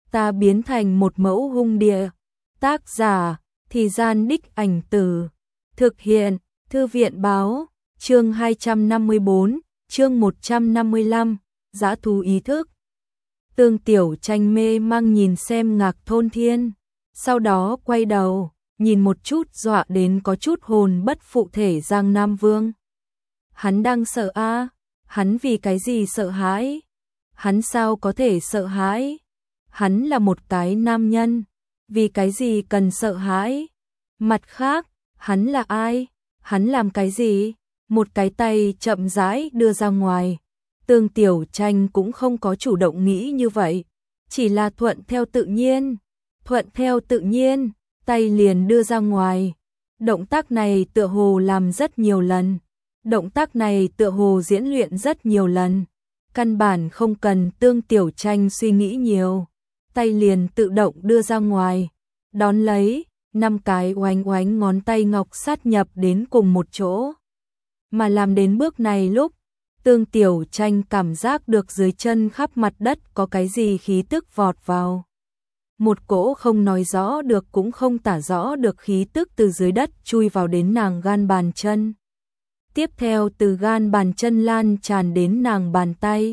ta biến thành một mẫu hung địa. Tác giả, Thì Gian Đích Ảnh Tử. Thực hiện, Thư viện báo, chương 254, chương 155, Dã thú ý thức. Tương Tiểu Tranh mê mang nhìn xem Ngạc Thôn Thiên, sau đó quay đầu, nhìn một chút dọa đến có chút hồn bất phụ thể Giang Nam Vương. Hắn đang sợ a? Hắn vì cái gì sợ hãi? Hắn sao có thể sợ hãi? Hắn là một cái nam nhân, vì cái gì cần sợ hãi? Mặt khác, hắn là ai? Hắn làm cái gì? Một cái tay chậm rãi đưa ra ngoài. Tương Tiểu Tranh cũng không có chủ động nghĩ như vậy, chỉ là thuận theo tự nhiên. Thuận theo tự nhiên, tay liền đưa ra ngoài. Động tác này tựa hồ làm rất nhiều lần. Động tác này tựa hồ diễn luyện rất nhiều lần. Căn bản không cần Tương Tiểu Tranh suy nghĩ nhiều. Tay liền tự động đưa ra ngoài. Đón lấy, 5 cái oánh oánh ngón tay ngọc sát nhập đến cùng một chỗ. Mà làm đến bước này lúc, Tương Tiểu Tranh cảm giác được dưới chân khắp mặt đất có cái gì khí tức vọt vào. Một cỗ không nói rõ được cũng không tả rõ được khí tức từ dưới đất chui vào đến nàng gan bàn chân. Tiếp theo từ gan bàn chân lan tràn đến nàng bàn tay.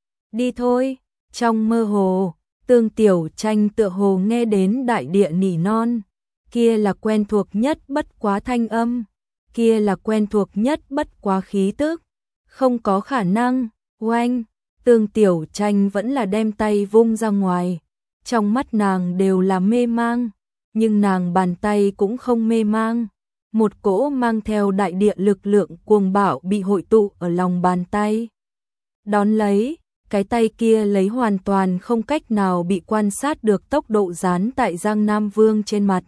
Đi thôi, trong mơ hồ, Tương Tiểu Tranh tựa hồ nghe đến đại địa nỉ non. Kia là quen thuộc nhất bất quá thanh âm. Kia là quen thuộc nhất bất quá khí tức. Không có khả năng, oanh, Tương Tiểu Tranh vẫn là đem tay vung ra ngoài. Trong mắt nàng đều là mê mang, nhưng nàng bàn tay cũng không mê mang. Một cỗ mang theo đại địa lực lượng cuồng bạo bị hội tụ ở lòng bàn tay. Đón lấy, cái tay kia lấy hoàn toàn không cách nào bị quan sát được tốc độ dán tại Giang Nam Vương trên mặt.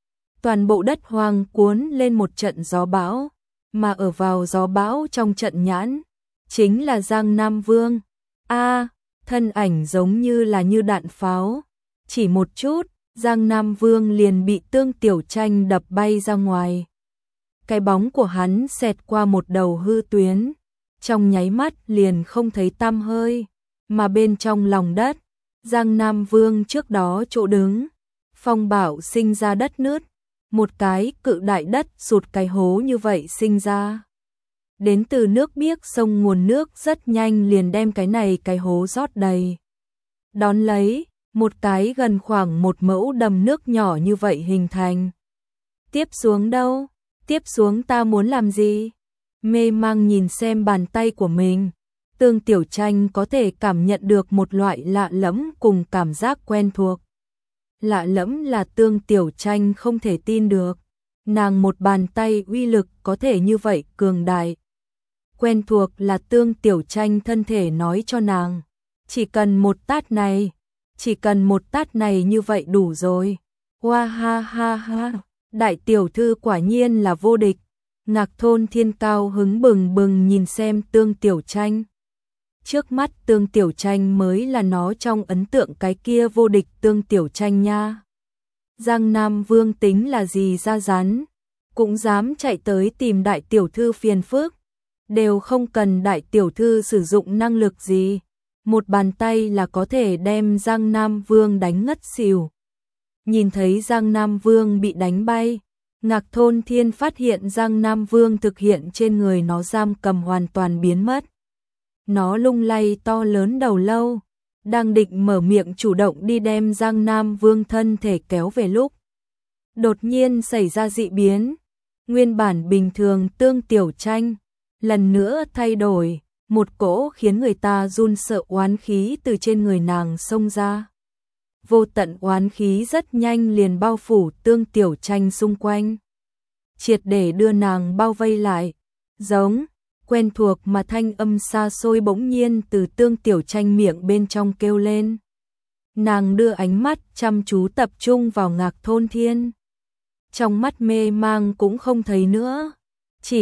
Toàn bộ đất hoang cuốn lên một trận gió bão, mà ở vào gió bão trong trận nhãn, chính là Giang Nam Vương. Thân ảnh giống như là như đạn pháo. Chỉ một chút, Giang Nam Vương liền bị Tương Tiểu Tranh đập bay ra ngoài. Cái bóng của hắn xẹt qua một đầu hư tuyến, trong nháy mắt liền không thấy tăm hơi, mà bên trong lòng đất, Giang Nam Vương trước đó chỗ đứng, phong bạo sinh ra đất nứt, một cái cự đại đất sụt cái hố như vậy sinh ra. Đến từ nước biếc sông nguồn nước rất nhanh liền đem cái này cái hố rót đầy. Đón lấy, một cái gần khoảng một mẫu đầm nước nhỏ như vậy hình thành. Tiếp xuống đâu? Tiếp xuống ta muốn làm gì? Mê mang nhìn xem bàn tay của mình. Tương Tiểu Tranh có thể cảm nhận được một loại lạ lẫm cùng cảm giác quen thuộc. Lạ lẫm là Tương Tiểu Tranh không thể tin được. Nàng một bàn tay uy lực có thể như vậy cường đại. Quen thuộc là Tương Tiểu Tranh thân thể nói cho nàng. Chỉ cần một tát này. Chỉ cần một tát này như vậy đủ rồi. Hoa ha ha ha. Đại tiểu thư quả nhiên là vô địch. Ngạc Thôn Thiên cao hứng bừng bừng nhìn xem Tương Tiểu Tranh. Trước mắt Tương Tiểu Tranh mới là nó trong ấn tượng cái kia vô địch Tương Tiểu Tranh nha. Giang Nam Vương tính là gì ra rắn, cũng dám chạy tới tìm đại tiểu thư phiền phức. Đều không cần đại tiểu thư sử dụng năng lực gì. Một bàn tay là có thể đem Giang Nam Vương đánh ngất xỉu. Nhìn thấy Giang Nam Vương bị đánh bay, Ngạc Thôn Thiên phát hiện Giang Nam Vương thực hiện trên người nó giam cầm hoàn toàn biến mất. Nó lung lay to lớn đầu lâu, đang định mở miệng chủ động đi đem Giang Nam Vương thân thể kéo về lúc. Đột nhiên xảy ra dị biến, nguyên bản bình thường Tương Tiểu Tranh, lần nữa thay đổi, một cỗ khiến người ta run sợ oán khí từ trên người nàng xông ra. Vô tận oán khí rất nhanh liền bao phủ Tương Tiểu Tranh xung quanh, triệt để đưa nàng bao vây lại. Giống, quen thuộc mà thanh âm xa xôi bỗng nhiên từ Tương Tiểu Tranh miệng bên trong kêu lên. Nàng đưa ánh mắt chăm chú tập trung vào Ngạc Thôn Thiên. Trong mắt mê mang cũng không thấy nữa, chỉ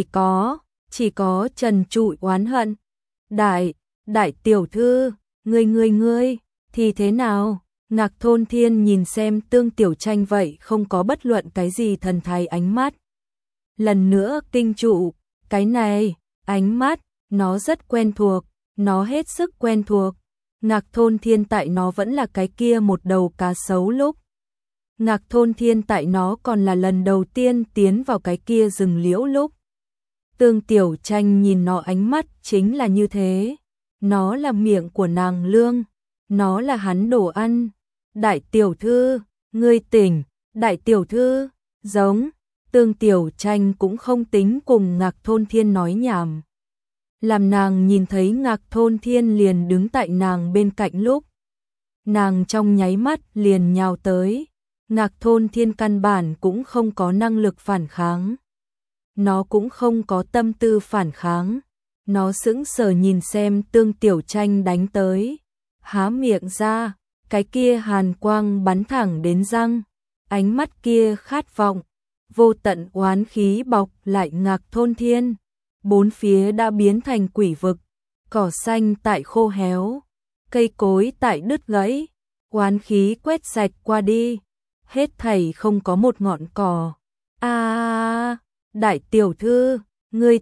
có trần trụi oán hận. Đại tiểu thư, ngươi thì thế nào? Ngạc Thôn Thiên nhìn xem Tương Tiểu Tranh vậy không có bất luận cái gì thần thái ánh mắt. Lần nữa kinh trụ, cái này, ánh mắt, nó rất quen thuộc, nó hết sức quen thuộc. Ngạc Thôn Thiên tại nó vẫn là cái kia một đầu cá sấu lúc. Ngạc Thôn Thiên tại nó còn là lần đầu tiên tiến vào cái kia rừng liễu lúc. Tương Tiểu Tranh nhìn nó ánh mắt chính là như thế. Nó là miệng của nàng lương. Nó là hắn đồ ăn. Đại tiểu thư, ngươi tỉnh. Đại tiểu thư, giống. Tương Tiểu Tranh cũng không tính cùng Ngạc Thôn Thiên nói nhảm. Làm nàng nhìn thấy Ngạc Thôn Thiên liền đứng tại nàng bên cạnh lúc. Nàng trong nháy mắt liền nhào tới. Ngạc Thôn Thiên căn bản cũng không có năng lực phản kháng. Nó cũng không có tâm tư phản kháng. Nó sững sờ nhìn xem Tương Tiểu Tranh đánh tới. Há miệng ra, cái kia hàn quang bắn thẳng đến răng. Ánh mắt kia khát vọng, vô tận oán khí bọc lại Ngạc Thôn Thiên. Bốn phía đã biến thành quỷ vực, cỏ xanh tại khô héo, cây cối tại đứt gãy, oán khí quét sạch qua đi, hết thảy không có một ngọn cỏ. Đại tiểu thư, ngươi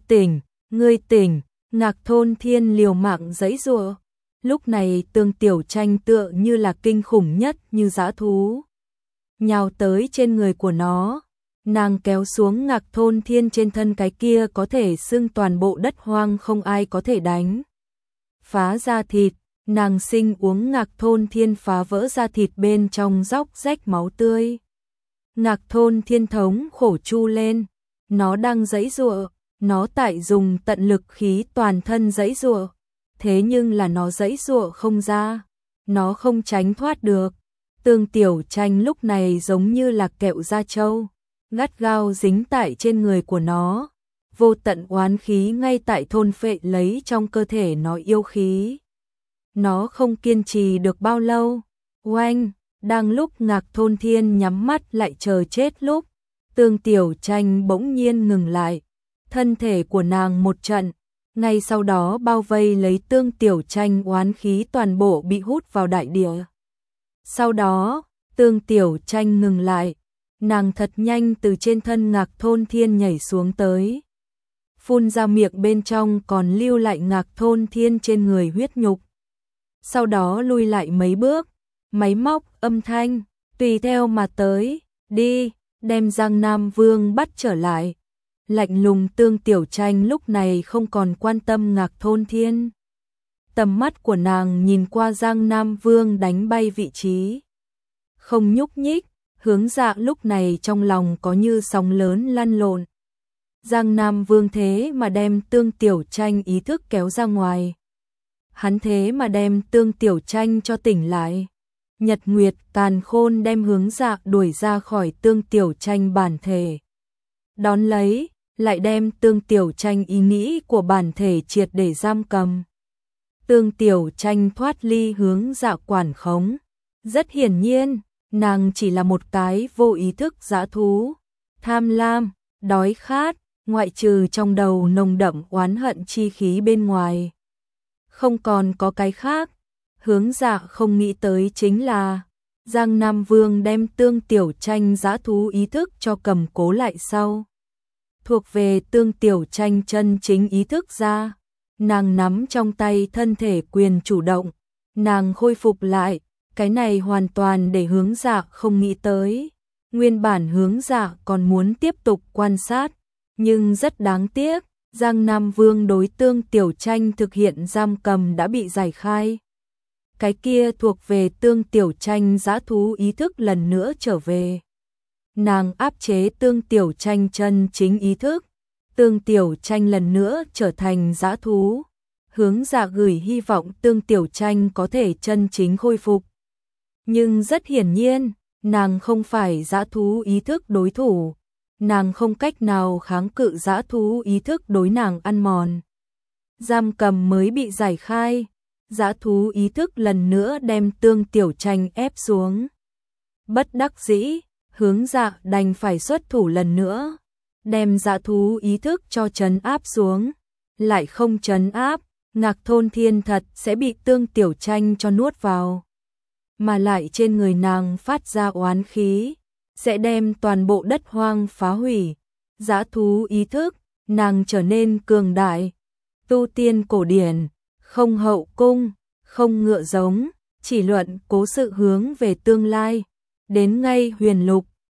tỉnh, Ngạc Thôn Thiên liều mạng giãy giụa. Lúc này Tương Tiểu Tranh tựa như là kinh khủng nhất như dã thú, nhào tới trên người của nó. Nàng kéo xuống Ngạc Thôn Thiên trên thân cái kia có thể xưng toàn bộ đất hoang không ai có thể đánh phá da thịt, nàng sinh uống Ngạc Thôn Thiên phá vỡ da thịt bên trong róc rách máu tươi. Ngạc Thôn Thiên thống khổ chu lên, nó đang giãy giụa, nó tại dùng tận lực khí toàn thân giãy giụa, thế nhưng là nó giãy giụa không ra, nó không tránh thoát được. Tương Tiểu Tranh lúc này giống như là kẹo da trâu, gắt gao dính tại trên người của nó, vô tận oán khí ngay tại thôn phệ lấy trong cơ thể nó yêu khí. Nó không kiên trì được bao lâu. Oanh, đang lúc Ngạc Thôn Thiên nhắm mắt lại chờ chết lúc, Tương Tiểu Tranh bỗng nhiên ngừng lại, thân thể của nàng một trận, ngay sau đó bao vây lấy Tương Tiểu Tranh oán khí toàn bộ bị hút vào đại địa. Sau đó, Tương Tiểu Tranh ngừng lại, nàng thật nhanh từ trên thân Ngạc Thôn Thiên nhảy xuống tới, phun ra miệng bên trong còn lưu lại Ngạc Thôn Thiên trên người huyết nhục. Sau đó lui lại mấy bước, máy móc âm thanh tùy theo mà tới, đi, đem Giang Nam Vương bắt trở lại. Lạnh lùng Tương Tiểu Tranh lúc này không còn quan tâm Ngạc Thôn Thiên. Tầm mắt của nàng nhìn qua Giang Nam Vương đánh bay vị trí, không nhúc nhích. Hướng Dạ lúc này trong lòng có như sóng lớn lăn lộn. Giang Nam Vương thế mà đem Tương Tiểu Tranh ý thức kéo ra ngoài. Hắn thế mà đem Tương Tiểu Tranh cho tỉnh lại. Nhật Nguyệt càn khôn đem Hướng Dạ đuổi ra khỏi Tương Tiểu Tranh bản thể. Đón lấy, lại đem Tương Tiểu Tranh ý nghĩ của bản thể triệt để giam cầm. Tương Tiểu Tranh thoát ly Hướng Dạ quản khống. Rất hiển nhiên, nàng chỉ là một cái vô ý thức dã thú, tham lam, đói khát, ngoại trừ trong đầu nồng đậm oán hận chi khí bên ngoài. Không còn có cái khác. Hướng Dạ không nghĩ tới chính là Giang Nam Vương đem Tương Tiểu Tranh dã thú ý thức cho cầm cố lại sau. Thuộc về Tương Tiểu Tranh chân chính ý thức ra, nàng nắm trong tay thân thể quyền chủ động, nàng khôi phục lại. Cái này hoàn toàn để Hướng Dạ không nghĩ tới. Nguyên bản Hướng Dạ còn muốn tiếp tục quan sát, nhưng rất đáng tiếc, Giang Nam Vương đối Tương Tiểu Tranh thực hiện giam cầm đã bị giải khai. Cái kia thuộc về Tương Tiểu Tranh dã thú ý thức lần nữa trở về. Nàng áp chế Tương Tiểu Tranh chân chính ý thức, Tương Tiểu Tranh lần nữa trở thành dã thú. Hướng Dạ gửi hy vọng Tương Tiểu Tranh có thể chân chính khôi phục. Nhưng rất hiển nhiên, nàng không phải dã thú ý thức đối thủ, nàng không cách nào kháng cự dã thú ý thức đối nàng ăn mòn. Giam cầm mới bị giải khai, dã thú ý thức lần nữa đem Tương Tiểu Tranh ép xuống. Bất đắc dĩ, Hướng Dạ đành phải xuất thủ lần nữa, đem dã thú ý thức cho trấn áp xuống. Lại không trấn áp, Ngạc Thôn Thiên thật sẽ bị Tương Tiểu Tranh cho nuốt vào. Mà lại trên người nàng phát ra oán khí, sẽ đem toàn bộ đất hoang phá hủy. Dã thú ý thức, nàng trở nên cường đại. Tu tiên cổ điển, không hậu cung, không ngựa giống, chỉ luận cố sự hướng về tương lai. Đến ngay Huyền Lục,